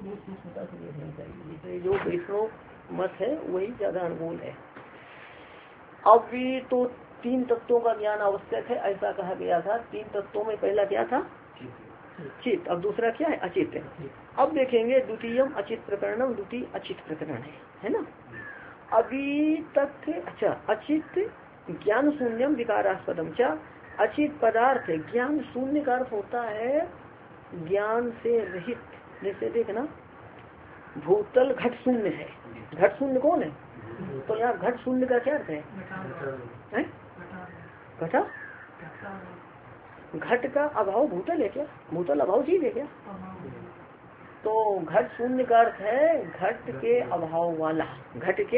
बहुत सूक्ष्मता से देखना चाहिए। जैसे जो वैष्णव मत है वही ज्यादा अनुकूल है। अब भी तो 3 तत्वों का ज्ञान आवश्यक है ऐसा कहा गया था। 3 तत्वों में पहला क्या था? चित। अब दूसरा क्या है? अचित। अब देखेंगे द्वितीयम अचित प्रकरणम, द्वितीय अचित प्रकरण है ना। अभी तक अच्छा, अचित ज्ञान शून्यम विकारास्पदम। क्या अचित पदार्थ ज्ञान शून्य का अर्थ होता है ज्ञान से रहित। जैसे देखना भूतल घट शून्य है। घट शून्य कौन है? तो यहाँ घट शून्य का क्या अर्थ है? घटा घट का अभाव भूतल है क्या? भूतल अभाव चीज है क्या? तो घट शून्य का अर्थ है घट के अभाव वाला। घट के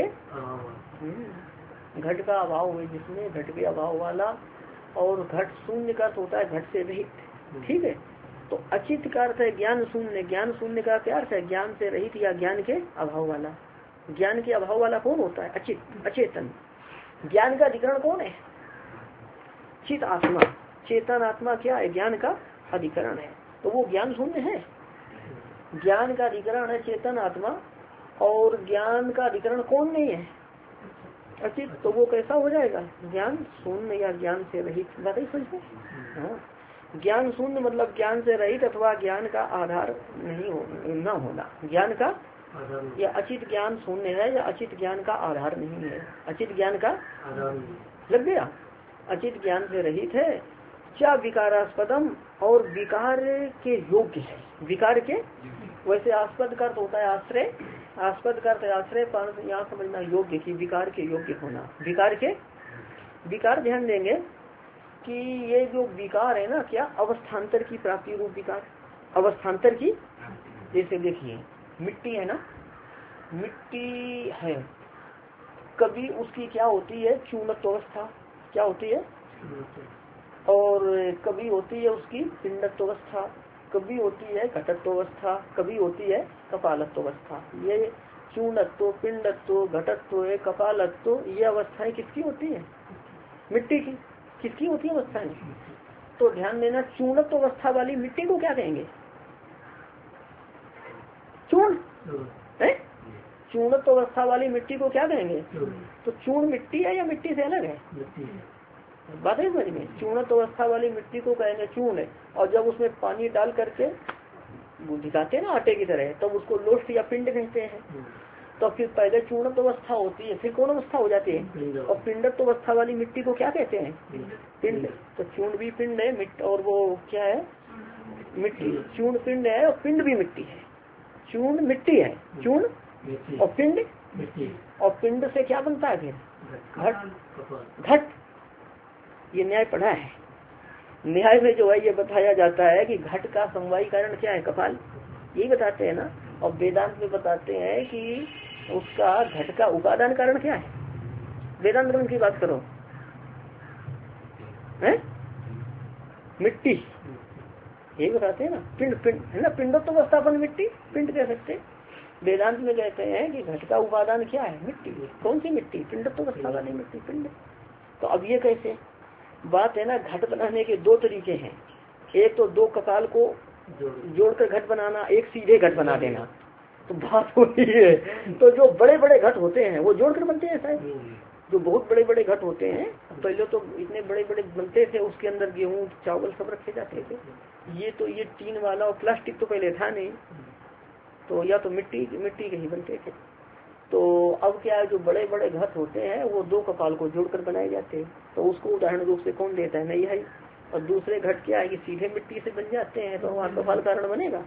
घट का अभाव है जिसमें घट के अभाव वाला। और घट शून्य का अर्थ होता है घट से रहित। ठीक है। तो अचित का अर्थ है ज्ञान शून्य। ज्ञान शून्य का क्या अर्थ है? ज्ञान से रहित या ज्ञान के अभाव वाला। ज्ञान के अभाव वाला कौन होता है? अचित, अचेतन। ज्ञान का अधिकरण कौन है? चित आत्मा। चेतन आत्मा क्या है? ज्ञान का अधिकरण है। तो वो ज्ञान शून्य है। ज्ञान का अधिकरण है चेतन आत्मा। और ज्ञान का अधिकरण कौन नहीं है? अचित। तो वो कैसा हो जाएगा? ज्ञान शून्य या ज्ञान से रहित। बात ही समझते? हाँ, ज्ञान शून्य मतलब ज्ञान से रहित अथवा ज्ञान का आधार नहीं हो न होना। ज्ञान का या अचित ज्ञान शून्य है या अचित ज्ञान का आधार नहीं है। अचित ज्ञान का लग गया। अचित ज्ञान से रहित है। क्या विकारास्पदम और विकार के योग्य है। विकार के वैसे आस्पद का अर्थ होता है आश्रय। आस्पद का अर्थ आश्रय पर यहाँ समझना योग्य की विकार के योग्य होना। विकार के विकार ध्यान देंगे कि ये जो विकार है ना क्या अवस्थान्तर की प्राप्ति रूप विकार। अवस्थान्तर की जैसे देखिए मिट्टी है ना, मिट्टी है कभी उसकी क्या होती है? चूर्णत्व अवस्था। क्या होती है? और कभी होती है उसकी पिंडत्व अवस्था, कभी होती है घटत्व अवस्था, कभी होती है कपालत्व अवस्था। ये चूर्णत्व, पिंडत्व, घटत्व, कपालत्व ये अवस्थाएं किसकी होती है? मिट्टी की। किसकी होती है अवस्थाएं? तो ध्यान देना चूर्णत्व अवस्था वाली मिट्टी को क्या कहेंगे? चूर्ण है। चूर्णत्व अवस्था वाली मिट्टी को क्या कहेंगे? तो चूर्ण मिट्टी है या मिट्टी से अलग है? बात है समझ में। चूर्णत अवस्था वाली मिट्टी को कहेंगे चूर्ण है। और जब उसमें पानी डाल करके भिगाते हैं ना आटे की तरह, तब तो उसको लोष्ट या पिंड कहते हैं। तो फिर पहले चूर्णत अवस्था होती है, फिर कौन अवस्था हो जाती है? और पिंडत्व अवस्था वाली मिट्टी को क्या कहते हैं? पिंड। तो चूर्ण भी पिंड है मिट्टी, और वो क्या है? मिट्टी। चूर्ण पिंड है और पिंड भी मिट्टी है। चूर्ण मिट्टी है, चूर्ण और पिंड। और पिंड से क्या बनता है फिर? घट। घट ये न्याय पढ़ा है। न्याय में जो है ये बताया जाता है कि घट का समवायी कारण क्या है? कपाल। यही बताते हैं ना। और वेदांत में बताते हैं कि उसका घट का उपादान कारण क्या है? वेदांत ग्रंथ की बात करो है? मिट्टी। यही बताते हैं ना। पिंड पिंड है ना। पिंडत्व अवस्थापन मिट्टी पिंड कह सकते। वेदांत में कहते हैं कि घट का उपादान क्या है? मिट्टी। कौन सी मिट्टी? पिंडत्व अवस्था वाली मिट्टी, पिंड। तो अब ये कैसे बात है ना। घट बनाने के 2 तरीके हैं। एक तो 2 कपाल को जोड़कर घट बनाना, एक सीधे घट बना देना। तो बात होती है। तो जो बड़े बड़े घट होते हैं वो जोड़कर बनते हैं शायद। जो बहुत बड़े बड़े घट होते हैं पहले तो इतने बड़े बड़े बनते थे, उसके अंदर गेहूं चावल सब रखे जाते थे। ये टीन वाला और प्लास्टिक तो पहले था नहीं, तो या तो मिट्टी के ही बनते थे। तो अब क्या है, जो बड़े बड़े घट होते हैं वो 2 कपाल को जोड़कर बनाए जाते हैं। तो उसको उदाहरण रूप से कौन देता है? नहीं है। और दूसरे घट क्या है कि सीधे मिट्टी से बन जाते हैं, तो वहाँ कपाल कारण बनेगा।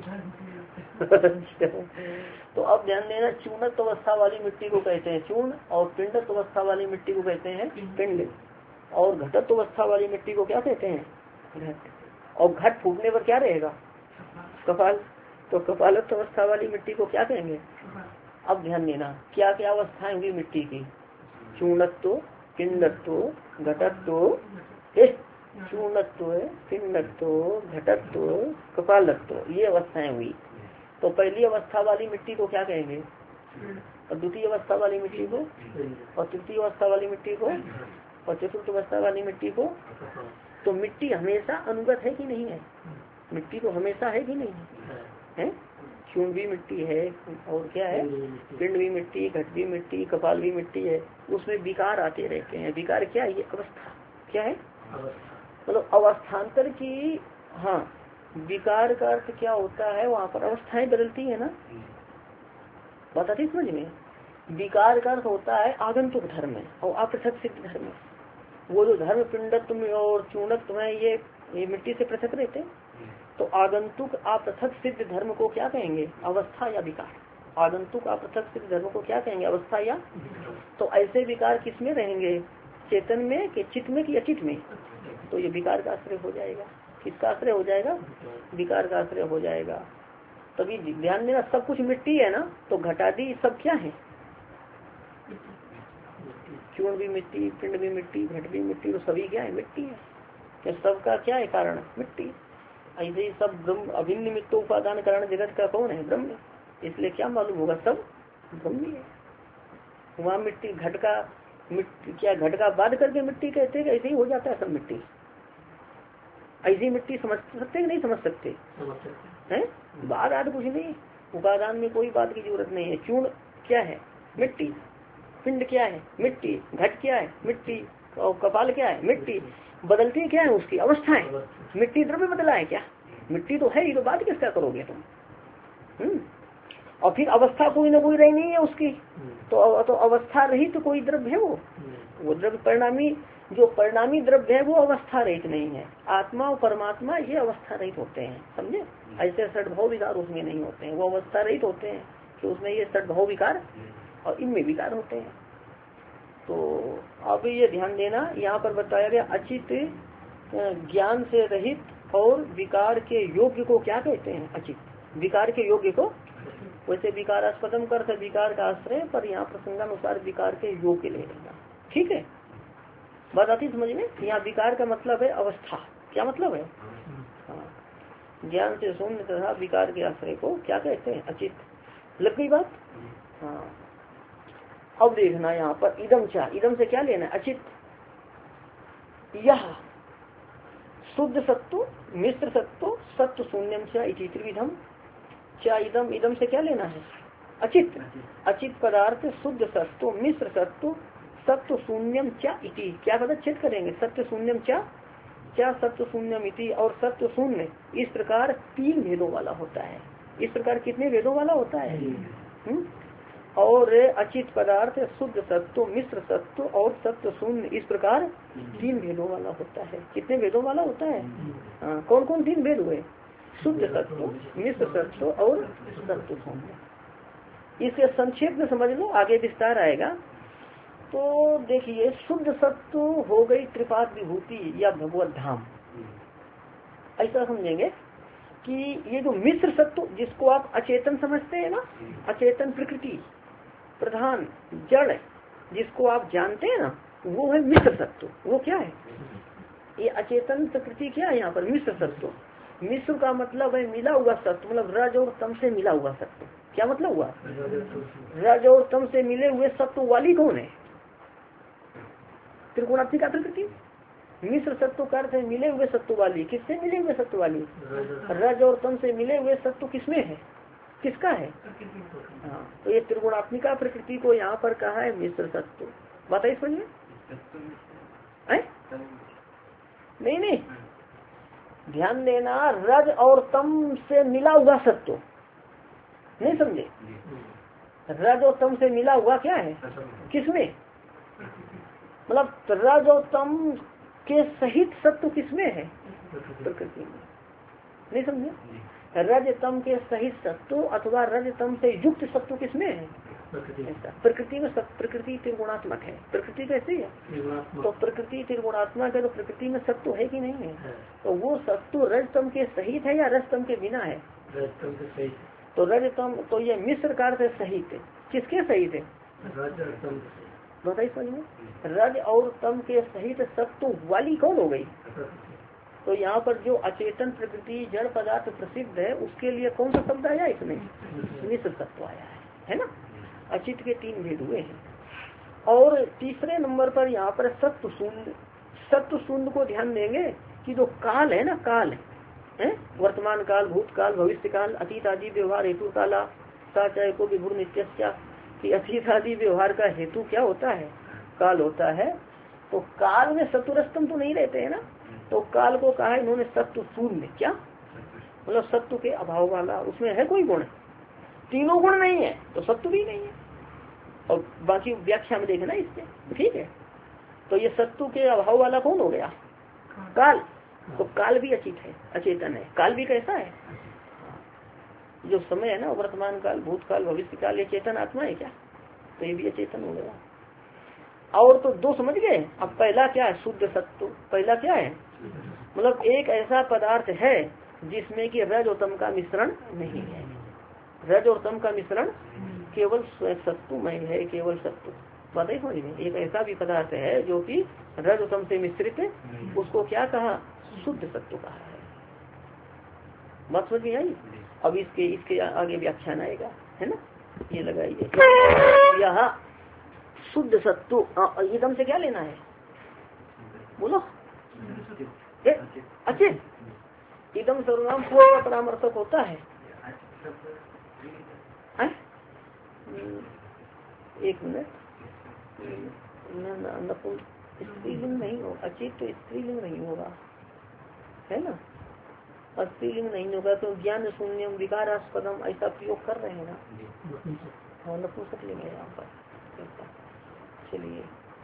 तो अब ध्यान देना चूर्णत्व अवस्था वाली मिट्टी को कहते हैं चूर्ण, और पिंडत्व अवस्था वाली मिट्टी को कहते हैं पिंड, और घटत्व अवस्था वाली मिट्टी को क्या कहते हैं? घट। और घट फूटने पर क्या रहेगा? कपाल। तो कपालत्व अवस्था वाली मिट्टी को क्या कहेंगे? अब ध्यान देना क्या क्या अवस्थाएं हुई मिट्टी की? चूर्णत्व, पिंडत्व, घटत्व, चूर्णत्व, पिंडत्व, घटत्व, कपालत्व, ये अवस्थाएं हुई। तो पहली अवस्था वाली मिट्टी को क्या कहेंगे? और द्वितीय अवस्था वाली मिट्टी को, और तृतीय अवस्था वाली मिट्टी को, और चतुर्थ अवस्था वाली मिट्टी को। तो मिट्टी हमेशा अनुगत है कि नहीं है? मिट्टी तो हमेशा है कि नहीं है? चूर्ण भी मिट्टी है, और क्या है, पिंड भी मिट्टी, घट भी मिट्टी, कपाल भी मिट्टी है। उसमें विकार आते रहते हैं। विकार क्या है, ये अवस्था क्या है, मतलब अवस्थान्तर की। हाँ, विकार का अर्थ क्या होता है, वहाँ पर अवस्थाएं बदलती है ना, बात आती समझ में। विकार का अर्थ होता है आगंतुक धर्म और अपृथक सिद्ध धर्म। वो जो धर्म पिंडत्व और चूर्णत्व है, ये मिट्टी से पृथक रहते हैं। तो आगंतुक अपृथक सिद्ध धर्म को क्या कहेंगे, अवस्था या विकार। आगंतुक अपृथक सिद्ध धर्म को क्या कहेंगे, अवस्था या। तो ऐसे विकार किसमें रहेंगे, चेतन में कि चित्त में कि अचित में। तो ये विकार का आश्रय हो जाएगा। किसका आश्रय हो जाएगा, विकार का आश्रय हो जाएगा। तभी ध्यान देना, सब कुछ मिट्टी है ना, तो घटादी सब क्या है, चूर्ण भी मिट्टी, पिंड भी मिट्टी, घट भी मिट्टी, तो सभी क्या है, मिट्टी है। तो सबका क्या है कारण, मिट्टी। ऐसे ही सब ब्रह्म अभिन्न निमित्त उपादान कारण जगत का कौन है, ब्रह्म। इसलिए क्या मालूम होगा, सब ब्रह्म है। वहाँ मिट्टी घट का मिट्टी क्या, घट का बाद करके मिट्टी कहते हैं, ऐसे ही हो जाता है सब मिट्टी। ऐसी मिट्टी समझ सकते कि नहीं समझ सकते हैं, बाद आद कुछ नहीं, उपादान में कोई बात की जरूरत नहीं है। चूर्ण क्या है, मिट्टी, पिंड क्या है, मिट्टी, घट क्या है, मिट्टी, और कपाल क्या है, मिट्टी। बदलती क्या है उसकी अवस्थाएं, मिट्टी द्रव्य बदला है क्या, मिट्टी तो है ही, तो बात किसका करोगे तुम। और फिर अवस्था कोई ना कोई रही नहीं है उसकी, तो अवस्था रहित तो कोई द्रव्य है, वो द्रव्य परिणामी, जो परिणामी द्रव्य है वो अवस्था रहित नहीं है। आत्मा और परमात्मा ये अवस्था रहित होते हैं, समझे। ऐसे षड्भाव विकार उसमें नहीं होते हैं, वो अवस्था रहित होते हैं कि उसमें ये षड्भाव विकार और इनमें विकार होते हैं। तो अब ये ध्यान देना, यहाँ पर बताया गया अचित ज्ञान से रहित और विकार के योग्य को क्या कहते हैं, अचित। विकार के योग्य को, वैसे विकारास्पदम करते विकार का आश्रय, पर यहाँ प्रसंगानुसार विकार के योग्य ले लेगा, ठीक है। बात आती समझ में। यहाँ विकार का मतलब है अवस्था, क्या मतलब है, हाँ, ज्ञान से शून्य तथा विकार के आश्रय को क्या कहते हैं, अचित। लग गई बात, हाँ। अब देखना यहाँ पर इदम चा, इदम से क्या लेना है, अचित। यह शुद्ध सत्व, मिश्र सत्व, सत्व शून्यम चा इति त्रिविधम चा। इदम, इदम से क्या लेना है, अचित। अचित पदार्थ शुद्ध सत्व, मिश्र सत्व, सत्व शून्यम चा इति। क्या पदच्छेद करेंगे, सत्य शून्यम चा, क्या सत्व शून्यम इति। और सत्व शून्य इस प्रकार 3 भेदों वाला होता है। इस प्रकार कितने भेदों वाला होता है, और अचित पदार्थ शुद्ध सत्व, मिश्र सत्व और सत्व शून्य इस प्रकार 3 भेदों वाला होता है। कितने भेदों वाला होता है, हाँ, कौन कौन 3 भेद हुए, शुद्ध सत्व, मिश्र सत्व और सत्व शून्य। इसे संक्षेप में समझ लो, आगे विस्तार आएगा। तो देखिए, शुद्ध सत्व हो गई त्रिपाद विभूति या भगवत धाम, ऐसा समझेंगे कि ये जो मिश्र सत्व, जिसको आप अचेतन समझते हैं ना, अचेतन प्रकृति प्रधान जड़, जिसको आप जानते हैं ना, वो है मिश्र सत्व। वो क्या है, ये अचेतन प्रकृति क्या है यहाँ पर, मिश्र सत्व। मिश्र का मतलब है मिला हुआ सत्व, मतलब रज और तम से मिला हुआ सत्व। क्या मतलब हुआ, रज और तम से मिले हुए सत्व वाली कौन है, त्रिगुणात्मिका प्रकृति। मिश्र सत्व का अर्थ है मिले हुए सत्व वाली। किससे मिले हुए सत्व वाली, रज और तम से मिले हुए सत्व किसमें है, किसका है, हाँ। तो ये त्रिगुणात्मिका प्रकृति को यहाँ पर कहा है मिश्र सत्व। बताइए समझिए, नहीं नहीं, ध्यान देना, रज और तम से मिला हुआ सत्व, नहीं समझे, रज और तम से मिला हुआ क्या है, किसमें, मतलब रज और तम के सहित सत्व किसमें है, प्रकृति में। नहीं समझे, रज तम के सहित सत्व अथवा रज तम से युक्त सत्व किसमें है, प्रकृति में। प्रकृति त्रिगुणात्मक है, प्रकृति कैसी है, तो प्रकृति त्रिगुणात्मक है, तो प्रकृति में सत्व है कि नहीं है, तो वो सत्व रजतम के सहित है या रजतम के बिना है, तो रजतम, तो ये मिश्र कार से सहित, किसके सहित है, बताइए समझ में, रज और तम के सहित सत्व वाली कौन हो गई। तो यहाँ पर जो अचेतन प्रकृति जड़ पदार्थ प्रसिद्ध है, उसके लिए कौन सा शब्द आया इसमें, मिश्र सत्व आया है ना। अचित के 3 भेद हुए हैं। और तीसरे नंबर पर यहाँ पर सत्व शून्य। सत्व शून्य को ध्यान देंगे कि जो काल है ना, काल है, वर्तमान काल, भूतकाल, भविष्य काल, अतीत आदि व्यवहार हेतु काला साचाय को विभुर नित्य, कि अतीत आदि व्यवहार का हेतु क्या होता है? काल होता है। तो काल में सत्वरस्तम तो नहीं रहते है ना, तो काल को कहा इन्होंने सत्व शून्य, क्या मतलब सत्व के अभाव वाला, उसमें है कोई गुण? तीनों गुण नहीं है तो सत्व भी नहीं है। और बाकी व्याख्या में देखना इससे, ठीक है। तो ये सत्व के अभाव वाला कौन हो गया? काल। तो काल भी अचित है, अचेतन है। काल भी कैसा है? जो समय है ना, वर्तमान काल, भूतकाल, भविष्य काल, ये चेतन आत्मा है क्या? तो ये भी अचेतन हो गया। और तो दो समझ गए। अब पहला क्या है? शुद्ध सत्व। पहला क्या है? मतलब एक ऐसा पदार्थ है जिसमें कि रज और तम का मिश्रण नहीं है। रज और तम का मिश्रण केवल सत्वमय है, केवल सत्व। बात है समझ में? एक ऐसा भी पदार्थ है जो कि रज और तम से मिश्रित, उसको क्या कहा? शुद्ध सत्व कहा है। बात समझ में आई? अब इसके आगे व्याख्यान आएगा, है ना, ये लगाइए। यहाँ शुद्ध सत्व एकदम से क्या लेना है? बोलो। अचित एकदम सर्वनाम का परामर्शक होता है। एक मिनट, स्त्रीलिंग नहीं होगा। अचित तो स्त्रीलिंग नहीं होगा, है ना, स्त्रीलिंग नहीं होगा। तो ज्ञान शून्यम विकारास्पदम ऐसा प्रयोग कर रहे हैं ना। हाँ, नपुंसक लेंगे यहाँ पर। चलिए,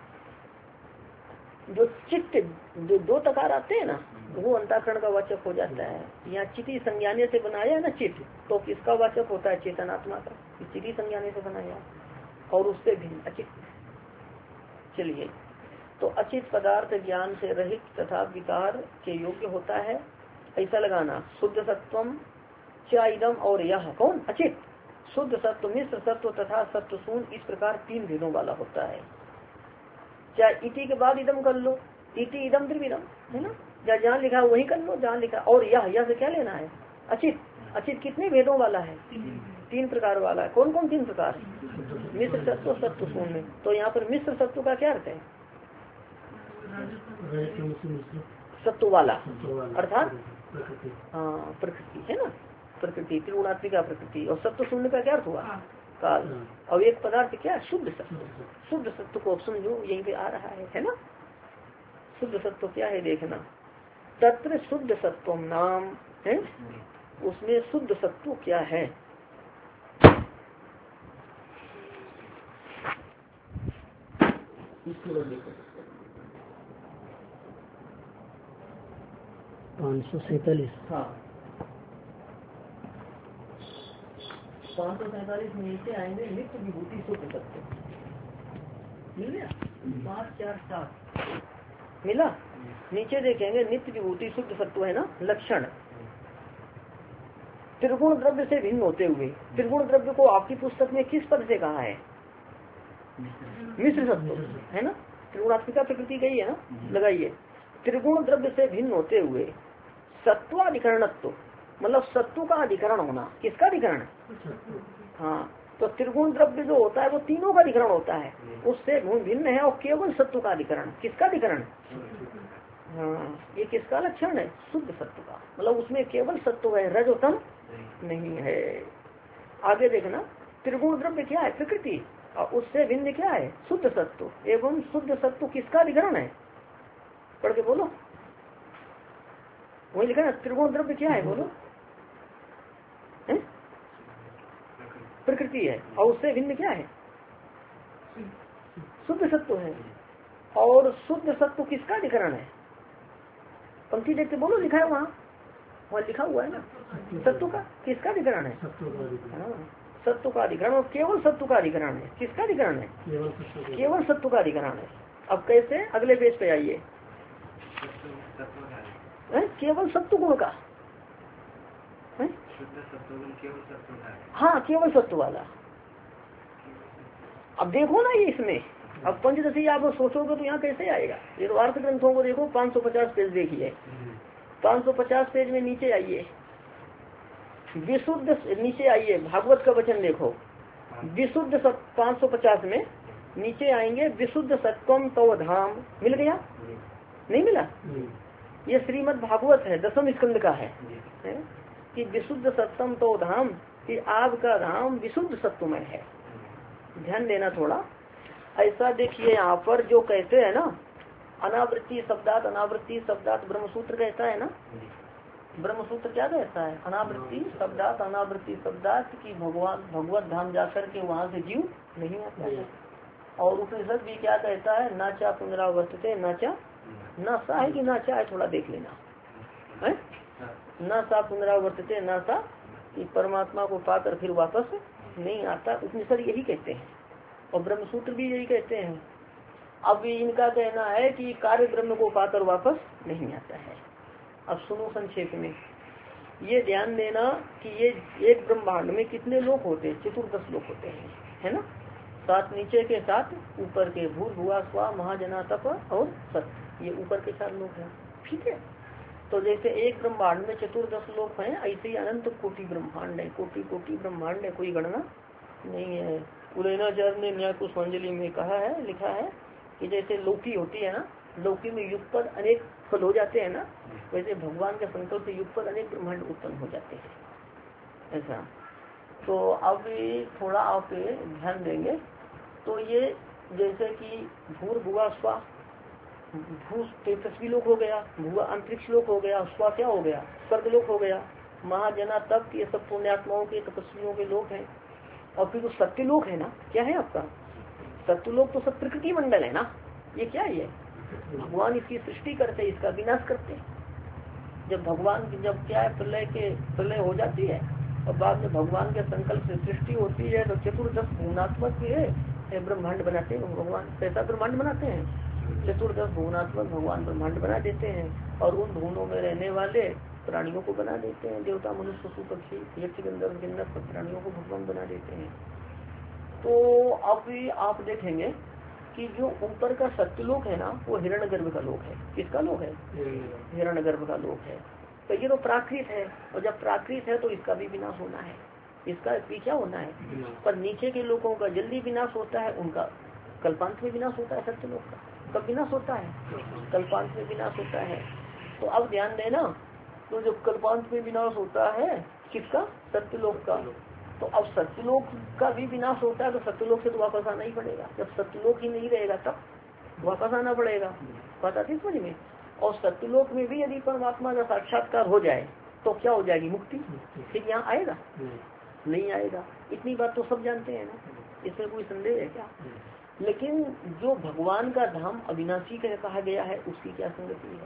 जो चित्त, जो दो तकार आते हैं ना, वो अंतःकरण का वाचक हो जाता है। यहाँ चिति संज्ञाने से बनाया है ना चित्त, तो किसका वाचक होता है? चेतनात्मा का। चिति संज्ञाने से बनाया और उससे भिन्न अचित। चलिए, तो अचित पदार्थ ज्ञान से रहित तथा विकार के योग्य होता है, ऐसा लगाना। शुद्ध सत्वम च इदम, और यह कौन? अचित। शुद्ध सत्व, मिश्र सत्व तथा सत्व शून्य, इस प्रकार तीन भेदों वाला होता है। चाहे इति के बाद इदम कर लो, इति इदम द्रविदम, है ना, जहाँ लिखा वही कर लो जहाँ लिखा। और यह से क्या लेना है? अचित। अचित कितने भेदों वाला है? तीन प्रकार वाला है। कौन कौन तीन प्रकार? मिश्र सत्व, सत्व शून्य। तो यहाँ पर मिश्र सत्व का क्या अर्थ है? सत्व वाला अर्थात हाँ प्रकृति, है ना, प्रकृति, त्रिगुणात्मिका प्रकृति। और सत्व शून्य का क्या अर्थ हुआ? काल। और एक पदार्थ क्या? शुद्ध सत्व। शुद्ध सत्व को समझो, यहीं पे आ रहा है ना। शुद्ध सत्व क्या है देखना। तत्र शुद्ध सत्व नाम है, उसमें शुद्ध सत्व क्या है? देखो 547। हाँ, 547 नीचे आएंगे। नित्य विभूति शुद्ध सत्व मिल गया। 5, 4, 7 मिला। नीचे देखेंगे नित्य विभूति शुद्ध सत्व है ना, लक्षण त्रिगुण द्रव्य से भिन्न होते हुए। त्रिगुण द्रव्य को आपकी पुस्तक में किस पद से कहा है? मिश्र सत्व, है ना। त्रिगुणात्मिका प्रकृति गई है ना, लगाइए। त्रिगुण द्रव्य से भिन्न होते हुए सत्वाधिकरणत्व, मतलब सत्व का अधिकरण होना। किसका अधिकरण? हाँ, तो त्रिगुण द्रव्य जो होता है वो तीनों का अधिकरण होता है, उससे भिन्न है। और केवल सत्व का अधिकरण। किसका अधिकरण? हाँ, ये किसका लक्षण है? शुद्ध सत्व का। मतलब उसमें केवल सत्व है, रजोतम नहीं है। आगे देखना, त्रिगुण द्रव्य क्या है? प्रकृति। और उससे भिन्न क्या है? शुद्ध सत्व। एवं शुद्ध सत्व किसका अधिकरण है? पढ़ के बोलो। वही लिखा ना, त्रिगुण द्रव्य क्या है? बोलो। प्रकृति है। और उससे भिन्न क्या है? शुद्ध सत्व है। और शुद्ध सत्व किसका अधिकरण है? पंक्ति देखते बोलो, लिखा है वहाँ लिखा हुआ है ना। सत्व का किसका अधिकरण है? हाँ, सत्व का अधिकरण। और केवल सत्व का अधिकरण है। किसका अधिकरण है? केवल सत्व का अधिकरण है। अब कैसे? अगले पेज पे आइए। केवल सत्व गुण का है? हाँ, केवल सत्व वाला। अब देखो ना ये इसमें, अब पंचदशी आप सोचोगे तो यहाँ कैसे आएगा? ये तो अर्थ ग्रंथों को देखो, 550 पेज देखिए। 550 पेज में नीचे आइए, विशुद्ध, नीचे आइए, भागवत का वचन देखो। विशुद्ध 550 में नीचे आएंगे, विशुद्ध सत्वम तव धाम। मिल गया? नहीं मिला? ये श्रीमद् भागवत है, 10वें स्कंद का है कि विशुद्ध सत्तम तो धाम, कि आपका धाम विशुद्ध सत्वमय है। ध्यान देना थोड़ा। ऐसा देखिए यहाँ पर जो कहते हैं ना, अनावृत्ति शब्दात अनावृत्ति शब्दात ब्रह्मसूत्र कहता है ना, ब्रह्मसूत्र क्या कहता है? अनावृत्ति शब्दात अनावृत्ति शब्दात की भगवान भगवत धाम जाकर के वहाँ से जीव नहीं आता है। और उपनिषद भी क्या कहता है? नाचा पुनरावर्तते नाचा, ना सा है कि नाचा है, थोड़ा देख लेना है। ना सा पुनरावर्तते, ना सा कि परमात्मा को पाकर फिर वापस नहीं आता, उपनिषद यही कहते हैं और ब्रह्मसूत्र भी यही कहते हैं। अब इनका कहना है कि कार्य ब्रह्म को पाकर वापस नहीं आता है। अब सुनो संक्षेप में, ये ध्यान देना कि ये एक ब्रह्मांड में कितने लोक होते हैं? 14 लोक होते हैं, है ना। 7 नीचे के 7 ऊपर के, भूर भुआ स्वा महाजना तप और सत्य, ये ऊपर के 4 लोक हैं, ठीक है। तो जैसे एक ब्रह्मांड में 14 लोक हैं, ऐसे ही अनंत कोटि ब्रह्मांड है, कोटि कोटि ब्रह्मांड है, कोई गणना नहीं है। उदयनाचार्य ने न्याय पुष्पांजलि में कहा है, लिखा है कि जैसे लौकी होती है ना, लौकी में युगपद अनेक फल हो जाते हैं ना, वैसे भगवान के संकल्प से युगपद अनेक ब्रह्मांड उत्पन्न हो जाते हैं, ऐसा। तो अब थोड़ा आप ध्यान देंगे तो ये जैसे कि भूर भुआ स्वा, भू तेजस्वी लोक हो गया, भुआ अंतरिक्ष लोक हो गया, स्वा क्या हो गया? स्वर्ग लोक हो गया, महाजना तप, ये सब पुण्यात्माओं के तपस्वियों के लोक हैं। और फिर सत्य लोक है ना, क्या है आपका? सत्य लोक तो सब प्रकृति मंडल है ना। ये क्या है? ये भगवान इसकी सृष्टि करते, इसका विनाश करते। जब भगवान की जब क्या है, प्रलय हो जाती है और बाद में भगवान के संकल्प से सृष्टि होती है, तो 14 भुवनात्मक ब्रह्मांड बनाते हैं भगवान। कैसा ब्रह्मांड बनाते हैं? 14 भुवनात्मक भगवान ब्रह्मांड बना देते हैं और उन भुवनों में रहने वाले प्राणियों को बना देते हैं, देवता मनुष्य पशु पक्षी यक्ष गंधर्व किन्नर सब प्राणियों को भगवान बना देते हैं। तो अब आप देखेंगे कि जो ऊपर का सत्यलोक है ना, वो हिरण्यगर्भ का लोक है। किसका लोक है? हिरण्यगर्भ का लोक है। तो ये तो प्राकृत है, और जब प्राकृत है तो इसका भी विनाश होना है, इसका भी क्या होना है। पर नीचे के लोगों का जल्दी विनाश होता है, उनका कल्पांत में विनाश होता है। सत्यलोक का कब विनाश होता है? कल्पांत में विनाश होता है। तो अब ध्यान देना, तो जब कल्पांत में विनाश होता है किसका? सत्यलोक का। तो अब सत्यलोक का भी विनाश होता है, तो सत्यलोक से तो वापस आना ही पड़ेगा। जब सत्यलोक ही नहीं रहेगा तब वापस आना पड़ेगा, पता थी समझ में। और सत्यलोक में भी यदि परमात्मा का साक्षात्कार हो जाए तो क्या हो जाएगी? मुक्ति। फिर यहाँ आएगा? नहीं आएगा। इतनी बात तो सब जानते हैं ना, इसमें कोई संदेह है क्या? लेकिन जो भगवान का धाम अविनाशी कहा गया है, उसकी क्या संगति है?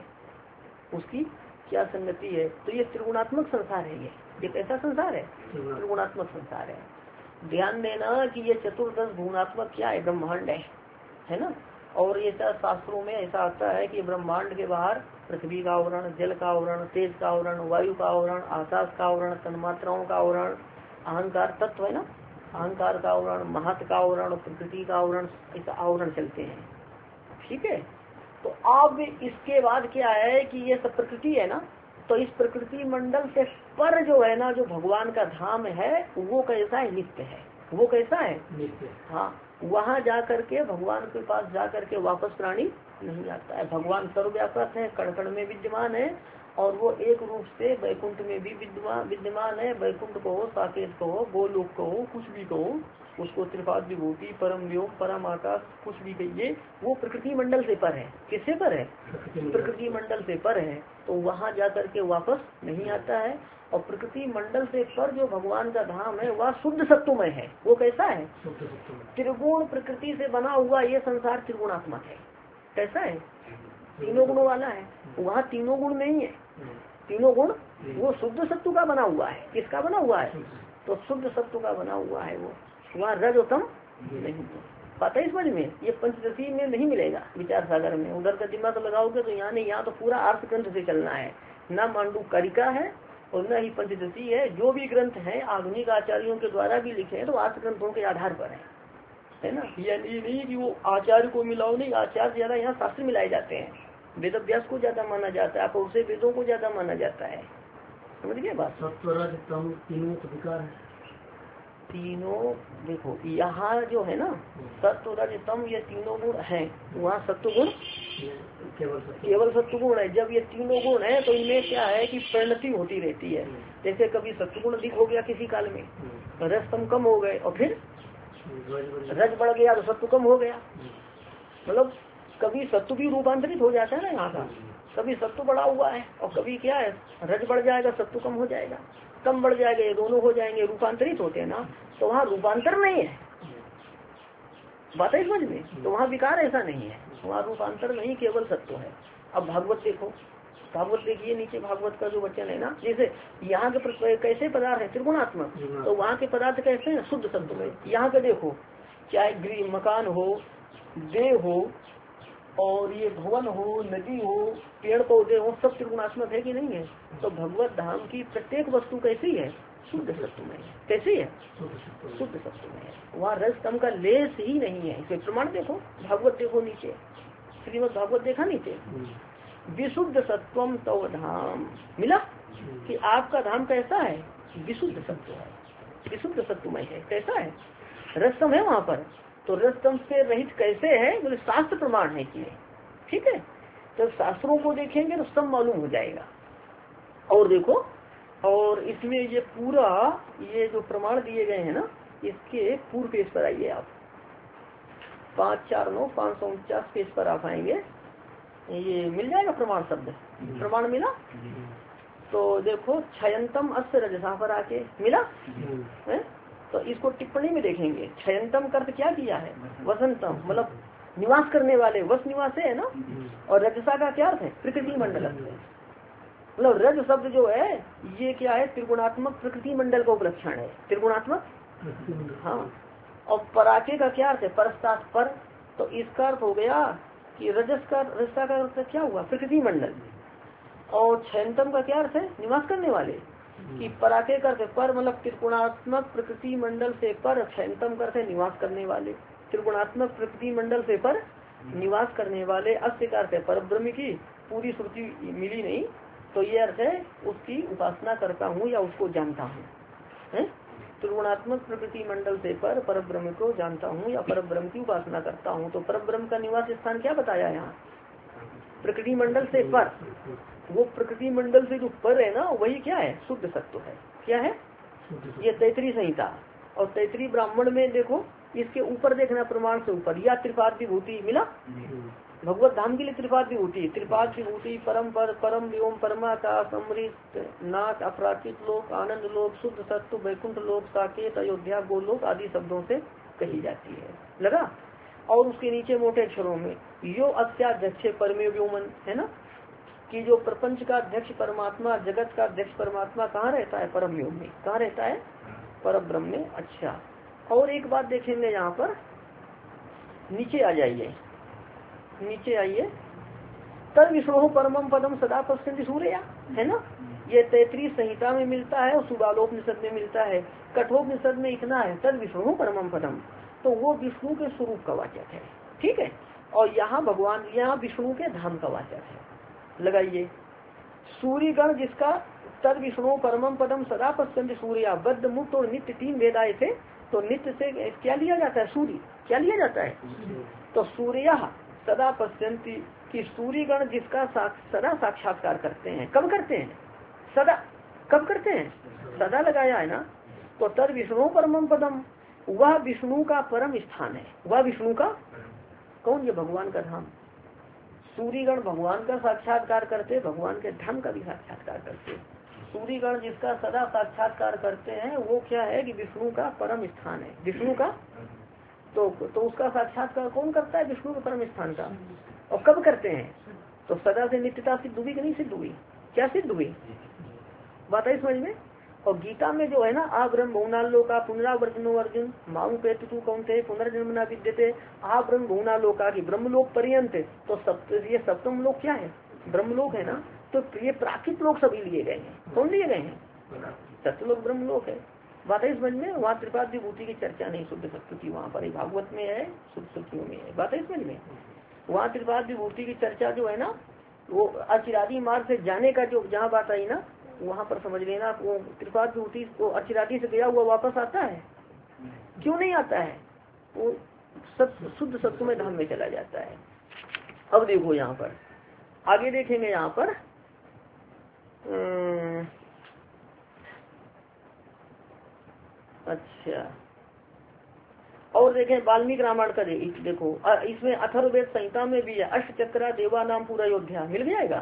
उसकी क्या संगति है? तो ये त्रिगुणात्मक संसार है। ये कैसा संसार है? त्रिगुणात्मक संसार है। ध्यान देना कि ये 14 गुणात्मक क्या है? ब्रह्मांड है ना। और ये शास्त्रों में ऐसा आता है कि ब्रह्मांड के बाहर पृथ्वी का आवरण, जल का आवरण, तेज का आवरण, वायु का आवरण, आकाश का आवरण, तन्मात्राओं का आवरण, अहंकार तत्व है ना, अहंकार का आवरण, महत का आवरण, प्रकृति का आवरण, ऐसा आवरण चलते हैं, ठीक है। तो अब इसके बाद क्या है कि ये सब प्रकृति है ना, तो इस प्रकृति मंडल से पर जो है ना, जो भगवान का धाम है वो कैसा है? नित्य है। वो कैसा है? नित्य। हाँ, वहाँ जा करके भगवान के पास जा करके वापस प्राणी नहीं आता है। भगवान सर्वव्यापक है, कण कण में विद्यमान है, और वो एक रूप से वैकुंठ में भी विद्यमान है। वैकुंठ को हो, साकेत को हो, गोलोक को हो, कुछ भी कहो उसको, त्रिपाद विभूति, परम योग, परम आकाश, कुछ भी कहिए, वो प्रकृति मंडल से पर है। किससे पर है? प्रकृति मंडल से पर है। तो वहाँ जा करके वापस नहीं आता है। और प्रकृति मंडल से पर जो भगवान का धाम है वह शुद्ध सत्वमय है। वो कैसा है? त्रिगुण प्रकृति से बना हुआ ये संसार त्रिगुणात्मक है। कैसा है? तीनों गुणों वाला है। वहाँ तीनों गुण नहीं है, तीनों गुण वो शुद्ध सत्व का बना हुआ है। किसका बना हुआ है? तो शुद्ध सत्व का बना हुआ है वो। वहाँ रजोतम नहीं, पता है समझ में। ये पंचदशी में नहीं मिलेगा, विचार सागर में। उधर का दिमाग लगाओगे तो यहाँ नहीं, यहाँ तो पूरा अर्थ ग्रंथ से चलना है। न मांडू कारिका है और न ही पंचदशी है। जो भी ग्रंथ है आधुनिक आचार्यों के द्वारा भी लिखे हैं तो अर्थ ग्रंथों के आधार पर है ना। ये नहीं कि वो आचार्य को मिलाओ, नहीं, आचार्य ज्यादा यहाँ शास्त्र मिलाए जाते हैं। वेद अभ्यास को ज्यादा माना जाता है, और उसे वेदों को ज्यादा माना जाता है। समझ गए बात? तीनों विकार है। तीनों देखो यहाँ जो है ना सत्व रज तम ये तीनों गुण हैं, वहाँ सत्व गुण केवल सत्व गुण है। जब ये तीनों गुण है तो इनमें क्या है कि परिणति होती रहती है। जैसे कभी सत्व गुण अधिक हो गया किसी काल में, रजतम कम हो गए, और फिर रज बढ़ गया तो सत्व कम हो गया। मतलब कभी सत्व भी रूपांतरित हो जाता है ना यहाँ का, कभी सत्व बढ़ा हुआ है और कभी क्या है रज बढ़ जाएगा सत्व कम हो जाएगा, कम बढ़ जाएगा, ये दोनों हो जाएंगे, रूपांतरित होते हैं ना। तो वहाँ रूपांतर नहीं है, बात है समझ में। तो वहाँ विकार ऐसा नहीं है, वहाँ रूपांतर नहीं, केवल सत्व है। अब भागवत देखो, भागवत देखिए नीचे भागवत का जो वचन है ना, जैसे यहाँ के कैसे पदार्थ है त्रिगुणात्मक, तो वहाँ के पदार्थ कैसे हैं शुद्ध सत्व में। यहाँ के देखो चाहे गृह मकान हो, देह हो, और ये भवन हो, नदी हो, पेड़ पौधे हो, सब त्रिगुणात्मक है कि नहीं है। तो भगवत धाम की प्रत्येक वस्तु कैसी है शुद्ध सत्व में है। कैसी है शुद्ध सत्व में है, वहाँ रज तम का लेस ही नहीं है। इसे प्रमाण देखो, भागवत देखो नीचे, श्रीमद् भागवत देखा नीचे, विशुद्ध सत्वम तव धाम मिला कि आपका धाम कैसा है विशुद्ध सत्व है, विशुद्ध सत्वमय है। कैसा है रजतम है वहाँ पर, तो रजतम से रहित कैसे है बोले शास्त्र प्रमाण है कि ठीक है। तो शास्त्रों को देखेंगे तो सब मालूम हो जाएगा। और देखो, और इसमें ये पूरा ये जो प्रमाण दिए गए हैं ना, इसके पूर्व पेज पर आइए आप, 549 549 पेज पर आप आएंगे, ये मिल जाएगा प्रमाण शब्द, प्रमाण मिला। तो देखो क्षयंतम अस्य रजसा पर आके मिला है, तो इसको टिप्पणी में देखेंगे। क्षयंतम का अर्थ क्या किया है वसंतम, मतलब निवास करने वाले, वस निवास है ना। और रजसा का क्या अर्थ है प्रकृति मंडल, मतलब रज शब्द जो है ये क्या है त्रिगुणात्मक प्रकृति मंडल का उपलक्षण है, त्रिगुणात्मक। हाँ, और पराके का क्या अर्थ है परस्तात पर, तो इसका अर्थ हो गया कि रजसा का अर्थ क्या हुआ प्रकृति मंडल। और क्षयंतम का क्या अर्थ है निवास करने वाले, कि पराके करते पर मतलब त्रिगुणात्मक प्रकृति मंडल से पर, क्षयंतम करते निवास करने वाले, त्रिगुणात्मक प्रकृति मंडल से पर निवास करने वाले। अस्य का अर्थ है पर ब्रह्म की, पूरी श्रुति मिली नहीं तो ये अर्थ है उसकी उपासना करता हूँ या उसको जानता हूँ। त्रिगुणात्मक प्रकृति मंडल से पर ब्रह्म को जानता हूँ या पर ब्रह्म की उपासना करता हूँ। तो पर ब्रह्म का निवास स्थान क्या बताया यहाँ प्रकृति मंडल से पर, वो प्रकृति मंडल से जो पर है ना वही क्या है शुद्ध सत्व है। क्या है ये तैतरी संहिता, और तैतरी ब्राह्मण में देखो इसके ऊपर देखना प्रमाण से ऊपर, या त्रिपाद विभूति मिला भगवत धाम के लिए। त्रिपाद विभूति, त्रिपाद विभूति परम पर, परम व्योम परमाकाश अमृत नाथ अपराचित लोक आनंद लोक शुद्ध सत्व वैकुंठ लोक साकेत अयोध्या गोलोक आदि शब्दों से कही जाती है। लगा। और उसके नीचे मोटे अक्षरों में यो अत्याध्यक्ष परमे व्योमन है ना, कि जो प्रपंच का अध्यक्ष परमात्मा, जगत का अध्यक्ष परमात्मा कहाँ रहता है परम व्योम में, कहाँ रहता है परम ब्रह्म में। अच्छा, और एक बात देखेंगे यहाँ पर, नीचे आ जाइए, नीचे आइए, तद विष्णु परमम पदम सदा पश्यन्ति सूर्या है ना, ये तैतरी संहिता में मिलता है और सुबालोपनिषद में मिलता है। कठोपनिषद में इतना है तद विष्णु परमम पदम, तो वो विष्णु के स्वरूप का वाचक है। ठीक है, और यहाँ भगवान यहाँ विष्णु के धाम का वाचक है। लगाइए, सूर्य गण जिसका तद विष्णु परमम पदम सदा पश्यन्ति सूर्या, बद्ध मुक्त और नित्य तीन वेद आए थे, तो नित्य से क्या लिया जाता है सूर्य, क्या लिया जाता है तो सूर्य सदा पश्यन्ति, कि सूर्य गण जिसका सदा साक्षात्कार करते हैं। कब करते हैं सदा, कब करते हैं सदा लगाया है ना। तो तद विष्णु परमम पदम, वह विष्णु का परम स्थान है, वह विष्णु का कौन, ये भगवान का धाम। सूर्यगण भगवान का साक्षात्कार करते, भगवान के धाम का भी साक्षात्कार करते। सूर्यगण जिसका सदा साक्षात्कार करते हैं वो क्या है कि विष्णु का परम स्थान है, विष्णु का। तो उसका साक्षात्कार कौन करता है विष्णु के परम स्थान का, और कब करते हैं तो सदा से नित्यता सिद्ध हुई कि नहीं सिद्ध हुई, क्या सिद्ध हुई बात है समझ में। और गीता में जो है ना आ ब्रह्म बहुनालोका पुनरावर्तनो अर्जुन माऊ पेत तू कौनते पुनर्जन्म न विद्यते आ ब्रह्म बहुनालोका की ब्रह्मलोक पर्यंत, तो ये सप्तम लोक क्या है ब्रह्मलोक है ना। तो ये प्राकृत लोक सभी लिए गए हैं, कौन लिए गए हैं सत्यलोक ब्रह्मलोक है। बात है समझ में। वहाँ त्रिपाद विभूति की चर्चा नहीं शुद्ध सत्य की, वहाँ पर भागवत में है शुद्ध सत्यों में है। बात है समझ में। वहाँ त्रिपाद विभूति की चर्चा जो है ना वो अचिरादी मार्ग से जाने का जो जहाँ बात आई ना वहाँ पर समझ लेना, वो त्रिपाद विभूति को अचिरादी से गया हुआ वापस आता है क्यों नहीं आता है? वो शुद्ध सत्व में धाम में चला जाता है। अब देखो यहाँ पर आगे देखेंगे, यहाँ पर अच्छा और देखें वाल्मीकि रामायण का देखो इसमें अथर्ववेद संहिता में भी है, अष्टचक्रा देवा नाम पूरा अयोध्या मिल जाएगा।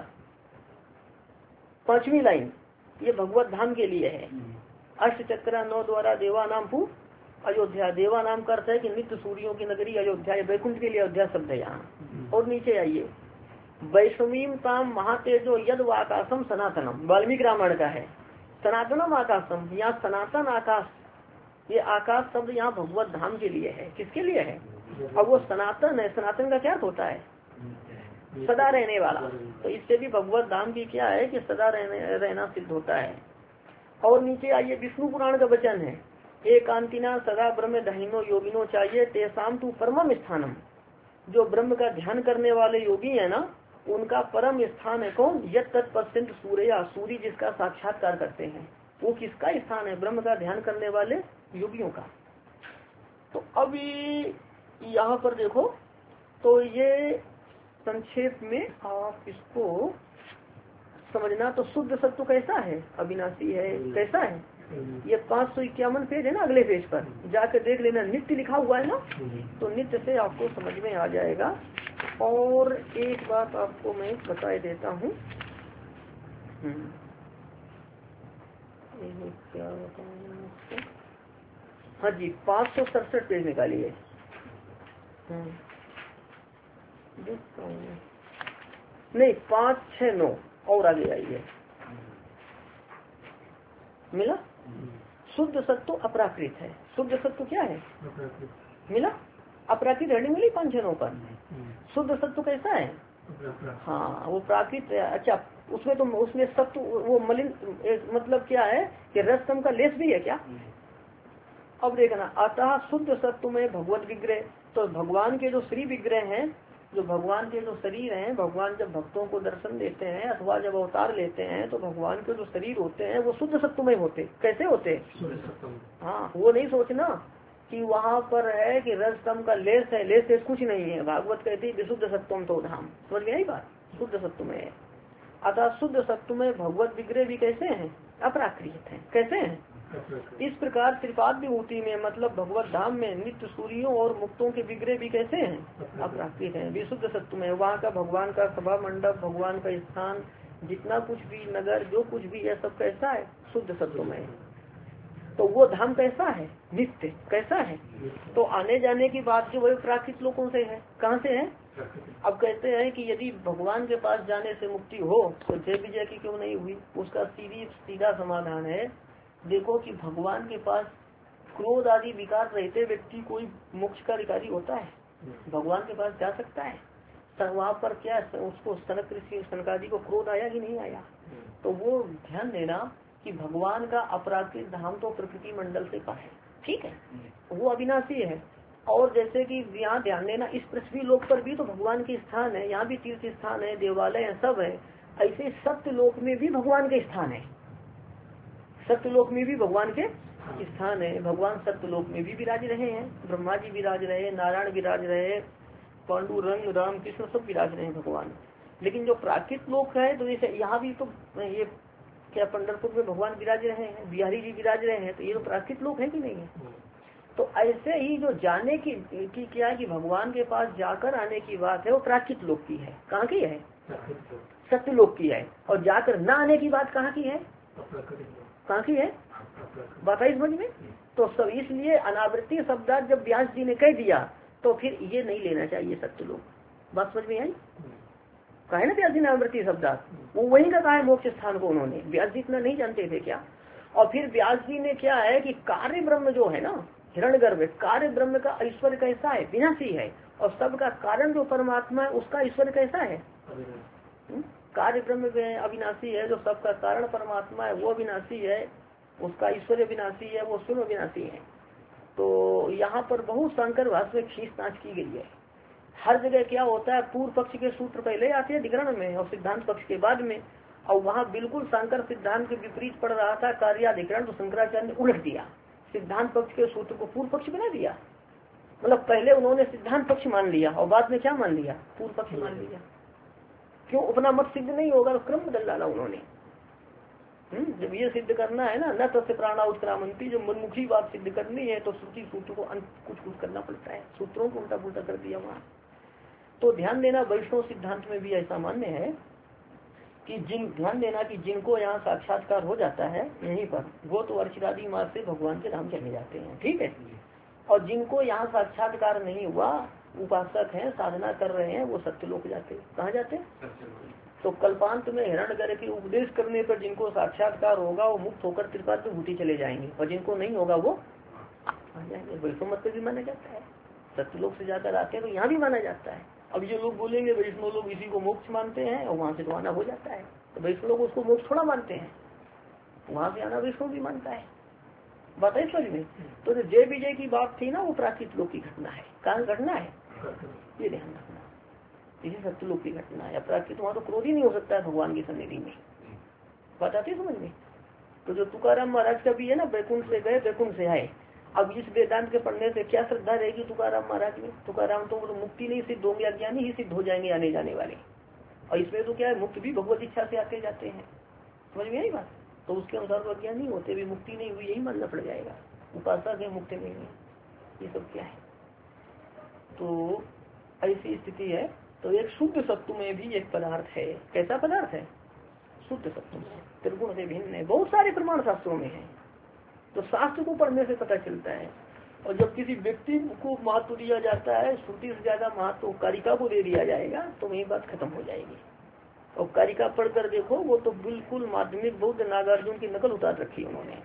5वीं लाइन ये भगवत धाम के लिए है। अष्टचक्रा 9 द्वारा देवा नाम पूर अयोध्या। देवा नाम का अर्थ है कि नित्य सूर्यों की नगरी अयोध्या, वैकुंठ के लिए अयोध्या शब्द है यहाँ। और नीचे आइए, वैष्णवीम ताम महातेजो यद आकाशम सनातनम, वाल्मीकि रामायण का है। सनातनम आकाशम, यहाँ सनातन आकाश, ये आकाश शब्द यहाँ भगवत धाम के लिए है। किसके लिए है? अब वो सनातन है, सनातन का क्या अर्थ होता है? सदा रहने वाला। तो इससे भी भगवत धाम की क्या है कि सदा रहना सिद्ध होता है। और नीचे आइए, विष्णु पुराण का वचन है, एकांतिना सदा ब्रह्म दहिनो योगिनो चाहिए तेसाम तू परमम स्थानम। जो ब्रह्म का ध्यान करने वाले योगी है ना, उनका परम स्थान है कौन? यत तत्पश्चिंत सूर्य, सूर्य जिसका साक्षात्कार करते हैं, वो किसका स्थान है? ब्रह्म का ध्यान करने वाले योगियों का। तो अभी यहाँ पर देखो, तो ये संक्षेप में आप इसको समझना। तो शुद्ध सत्व कैसा है? अविनाशी है। कैसा है? ये 551 पेज है ना, अगले पेज पर जाकर देख लेना, नित्य लिखा हुआ है ना, तो नित्य से आपको समझ में आ जाएगा। और एक बात आपको मैं बता देता हूँ, क्या बताऊँ, हाँ जी 567 पेज निकालिए। नहीं 5, 6, 9 और आगे आइए, मिला? शुद्ध सत्व अपराकृत है। शुद्ध सत्व क्या है? मिला? अपराकृत हेडिंग मिली 5, 6, 9 पर। शुद्ध सत्व कैसा है? हाँ वो प्राकृत है। अच्छा उसमें तो उसमें सत्व वो मलिन मतलब क्या है कि रसतम का लेस भी है क्या? अब देखना, अतः शुद्ध सत्व में भगवत विग्रह, तो भगवान के जो श्री विग्रह हैं, जो भगवान के जो शरीर हैं, भगवान जब भक्तों को दर्शन देते हैं अथवा जब अवतार लेते हैं, तो भगवान के जो शरीर होते हैं वो शुद्ध सत्व में होते। कैसे होते? हाँ वो नहीं सोचना कि वहाँ पर है कि रजतम का लेस है, लेस कुछ नहीं है। भागवत कहती है विशुद्ध सत्वम तो धाम, समझ गया? बात शुद्ध सत्व में है। अतः शुद्ध सत्व में भगवत विग्रह भी कैसे हैं? अपराकृत हैं। कैसे हैं? इस प्रकार त्रिपाद विभूति में मतलब भगवत धाम में नित्य सूर्यों और मुक्तों के विग्रह भी कैसे हैं? अपराकृत हैं। विशुद्ध सत्व में वहाँ का भगवान का सभा मंडप, भगवान का स्थान, जितना कुछ भी नगर जो कुछ भी है सब कैसा है? शुद्ध सत्व में। तो वो धाम कैसा है? नित्य। कैसा है? तो आने जाने की बात जो वही प्राकृत लोगों से है। कहाँ से है? अब कहते हैं कि यदि भगवान के पास जाने से मुक्ति हो तो जय विजय की क्यों नहीं हुई? उसका सीधा समाधान है, देखो कि भगवान के पास क्रोध आदि विकार रहते व्यक्ति कोई मोक्ष का अधिकारी होता है? भगवान के पास जा सकता है? वहाँ पर क्या उसको सनक ऋषि सनकादि को क्रोध आया कि नहीं आया? तो वो ध्यान देना कि भगवान का अपराकृत धाम तो प्रकृति मंडल से पर है, ठीक है, वो अविनाशी है। और जैसे कि यहाँ ध्यान देना, इस पृथ्वी लोक पर भी तो भगवान के स्थान है, यहाँ भी तीर्थ स्थान है, देवालय है, सब है। ऐसे सत्य लोक में भी भगवान के स्थान है, सत्यलोक में भी भगवान के स्थान है। भगवान सत्यलोक में भी विराज रहे हैं, ब्रह्मा जी विराज रहे, नारायण विराज रहे, पांडुरंग राम कृष्ण सब विराज रहे हैं भगवान। लेकिन जो प्राकृत लोक है तो जैसे यहाँ भी तो ये क्या पंढरपुर में भगवान विराज रहे हैं, बिहारी जी विराज रहे हैं, तो ये तो प्राकृत लोक है कि नहीं है? तो ऐसे ही जो जाने की क्या है कि भगवान के पास जाकर आने की बात है वो प्राकृत लोक की है। कहाँ की है? सत्यलोक की है। और जाकर न आने की बात कहाँ की है? कहाँ की है? बात है समझ में? तो सब इसलिए अनावृत्ति शब्द जब व्यास जी ने कह दिया तो फिर ये नहीं लेना चाहिए सत्यलोक। बात समझ में आई? कहा ना व्यास जी ने अनावृत्ति शब्द, वो वही का कहा है मोक्ष स्थान को उन्होंने। व्यास जी इतना नहीं जानते थे क्या? और फिर व्यास जी ने क्या है कि कार्य ब्रह्म जो है ना, हिरण्यगर्भ, कार्य ब्रह्म का ईश्वर कैसा है? विनाशी है। और सबका कारण जो परमात्मा है उसका ईश्वर कैसा है? कार्य ब्रह्म अविनाशी है, जो सबका कारण परमात्मा है वो अविनाशी है, उसका ईश्वर विनाशी है, वो स्वयं अविनाशी है। तो यहाँ पर बहुत शंकर भाष्य में खींचतान की गई है। हर जगह क्या होता है, पूर्व पक्ष के सूत्र पहले आते हैं अधिकरण में और सिद्धांत पक्ष के बाद में, और वहाँ बिल्कुल शंकर सिद्धांत के विपरीत पड़ रहा था कार्याधिकरण, तो शंकराचार्य ने उलट दिया। सिद्धांत सिद्धांत पक्ष के सूत्र को पूर्व पक्ष बना दिया। मतलब पहले उन्होंने सिद्धांत पक्ष मान लिया और बाद में क्या मान लिया, पूर्व पक्ष मान लिया। क्यों, अपना मत सिद्ध नहीं होगा तो क्रम बदल डाला उन्होंने। जब ये सिद्ध करना है ना, न तस्य प्राणा उत्क्रामंती, जो मनमुखी बात सिद्ध करनी है तो श्रुति सूत्र को कुछ कुछ करना पड़ता है, सूत्रों को उल्टा पुल्टा कर दिया वहाँ। तो ध्यान देना वैष्णव सिद्धांत में भी ऐसा मान्य है कि ध्यान देना कि जिनको यहाँ साक्षात्कार हो जाता है यहीं पर, वो तो अर्चिरादि मार्ग से भगवान के धाम चले जाते हैं, ठीक है। और जिनको यहाँ साक्षात्कार नहीं हुआ, उपासक हैं, साधना कर रहे हैं, वो सत्यलोक जाते। कहाँ जाते? तो कल्पांत में हिरण्यगर्भ के उपदेश करने पर जिनको साक्षात्कार होगा वो मुक्त होकर त्रिपाद में भूति चले जाएंगे, और जिनको नहीं होगा वो आ जाएंगे। वैष्णव मत भी माना जाता है, सत्यलोक से जाकर आते हैं तो यहाँ भी माना जाता है। अब जो लोग बोलेंगे वैष्णव लोग इसी को मोक्ष मानते हैं और वहाँ से तो आना हो जाता है, तो वैष्णव लोग उसको मोक्ष थोड़ा मानते हैं, वहाँ से आना वैष्णव भी मानता है। बात है समझ में। तो जय विजय की बात थी ना, वो प्राकृत लोक की घटना है। कहाँ घटना है ये ध्यान रखना, इसी सत्यलोक की घटना है। अपराकृत वहाँ तो क्रोध ही नहीं हो सकता है भगवान की सन्निधि में। बात आती है समझ में। तो जो तुकाराम महाराज का भी है ना, बैकुंठ से गए बैकुंठ से आए। अब इस वेदांत के पढ़ने से क्या श्रद्धा रहेगी तुकाराम महाराज में? तुकाराम तो मुक्ति नहीं सिद्ध होंगे, अज्ञानी ही सिद्ध हो जाएंगे आने जाने वाले। और इसमें तो क्या है, मुक्त भी भगवत इच्छा से आते जाते हैं, समझ में आई बात। तो उसके अनुसार तो अज्ञानी होते भी मुक्ति नहीं हुई, यही मानना पड़ जाएगा। उपासक है, मुक्त नहीं है, ये सब क्या है। तो ऐसी स्थिति है। तो एक शुद्ध सत्व में भी एक पदार्थ है। कैसा पदार्थ है? शुद्ध सत्व में, त्रिगुण से भिन्न है। बहुत सारे प्रमाण शास्त्रों में है, तो शास्त्र को पढ़ने से पता चलता है। और जब किसी व्यक्ति को महत्व दिया जाता है, श्रुति से ज्यादा महत्व कारिका को दे दिया जाएगा, तो वही बात खत्म हो जाएगी। और कारिका पढ़कर देखो, वो तो बिल्कुल माध्यमिक बौद्ध नागार्जुन की नकल उतार रखी है उन्होंने।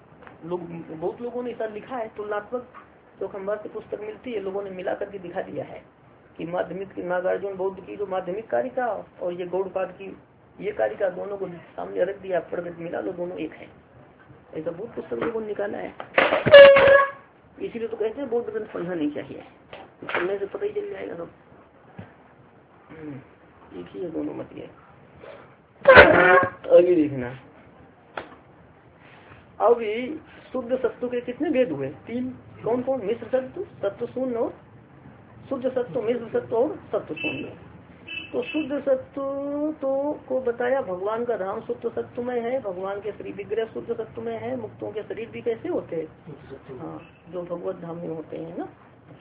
बहुत लोगों ने ऐसा लिखा है, तुलनात्मक जो खंबार की पुस्तक मिलती है, लोगों ने मिला करके दिखा दिया है कि माध्यमिक नागार्जुन बौद्ध की जो माध्यमिक कारिका और ये गौड़पाद की ये कारिका, दोनों को सामने रख दिया, पढ़ कर मिला लो, दोनों एक है। ऐसा बहुत पुस्तक लोगों ने निकाला है। इसीलिए तो कहते हैं बौद्ध ग्रंथ पढ़ना नहीं चाहिए, पढ़ने से पता ही चल जाएगा सब। एक ही है दोनों मत। ये आगे देखना। अब शुद्ध सत्व के कितने भेद हुए? 3। कौन कौन? मिश्र सत्व, सत्व शून्य और शुद्ध सत्व, मिश्र सत्व और सत्व शून्य। तो शुद्ध सत्व तो को बताया, भगवान का धाम शुद्ध सत्व में है, भगवान के शरीर विग्रह शुद्ध सत्व में है। मुक्तों के शरीर भी कैसे होते हैं? हाँ, जो भगवत धाम में होते हैं ना।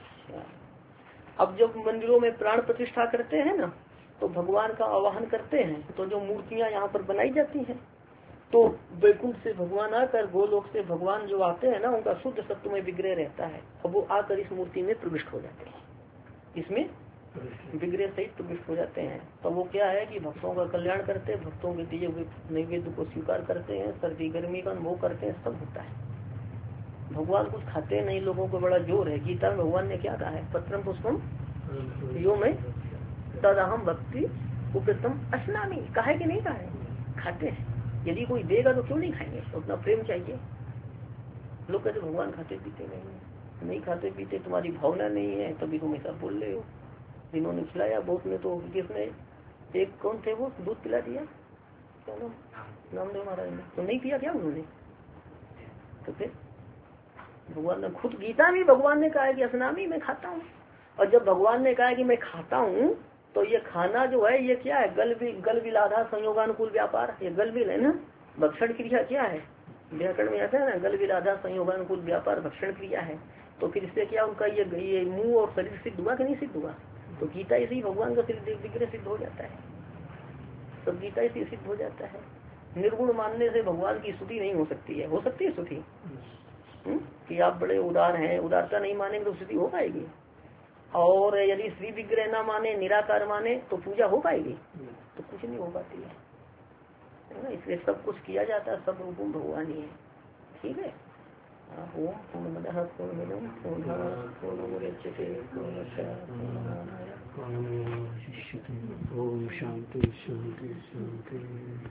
अब जब मंदिरों में प्राण प्रतिष्ठा करते हैं ना, तो भगवान का आवाहन करते हैं, तो जो मूर्तियां यहाँ पर बनाई जाती हैं, तो वैकुंठ से भगवान आकर, गोलोक से भगवान जो आते हैं ना, उनका शुद्ध सत्व में विग्रह रहता है, और वो आकर इस मूर्ति में प्रविष्ट हो जाते हैं, इसमें विग्रह सहित प्रविष्ट हो जाते हैं। तो वो क्या है कि भक्तों का कल्याण करते हैं, भक्तों के दिए हुए नैवेद्य को स्वीकार करते हैं, सर्दी गर्मी का अनुभव करते हैं, सब होता है। भगवान कुछ खाते नहीं, लोगों को बड़ा जोर है। गीता में भगवान ने क्या कहा है? पत्रम पुष्पम यो में तदहम भक्ति उपतम अस्नामी। कहा है कि नहीं कहा है? खाते हैं। यदि कोई देगा तो क्यों नहीं खाएंगे? तो अपना प्रेम चाहिए। लोग कहते भगवान खाते पीते नहीं खाते पीते, तुम्हारी भावना नहीं है, तभी तुम ऐसा बोल रहे हो। जिन्होंने खिलाया बहुत ने, तो किसने? एक कौन थे वो, दूध पिला दिया, क्या नाम? नामदेव महाराज ने। तो नहीं पिया क्या उन्होंने? तो फिर भगवान ने खुद, गीता में भगवान ने कहा है कि असनामी मैं खाता हूँ। और जब भगवान ने कहा है कि मैं खाता हूँ, तो ये खाना जो है ये क्या है? गल विलाधा संयोगानुकूल व्यापार। ये गल विल है ना, भक्षण क्रिया क्या है? व्याकरण में आता है ना, गल विलाधा संयोगानुकूल व्यापार भक्षण क्रिया है। तो फिर इससे क्या उनका ये मुंह और शरीर सिद्ध हुआ कि नहीं सिद्ध हुआ? तो गीता इसे ही भगवान का विग्रह सिद्ध हो जाता है, सब गीता इसे सिद्ध हो जाता है। निर्गुण मानने से भगवान की स्तुति नहीं हो सकती है। हो सकती है स्तुति कि आप बड़े उदार हैं, उदारता नहीं मानेंगे तो स्तुति हो पाएगी। और यदि श्री विग्रह ना माने, निराकार माने, तो पूजा हो पाएगी? तो कुछ नहीं हो पाती है ना। इसलिए सब कुछ किया जाता है, सब रूप भगवान ही है। ठीक है। ओम पूर्णमदः पूर्णमिदं पूर्णात् पूर्णमुदच्यते पूर्णस्य पूर्णमादाय पूर्णमेवावशिष्यते। ओम शांति शांति शांति।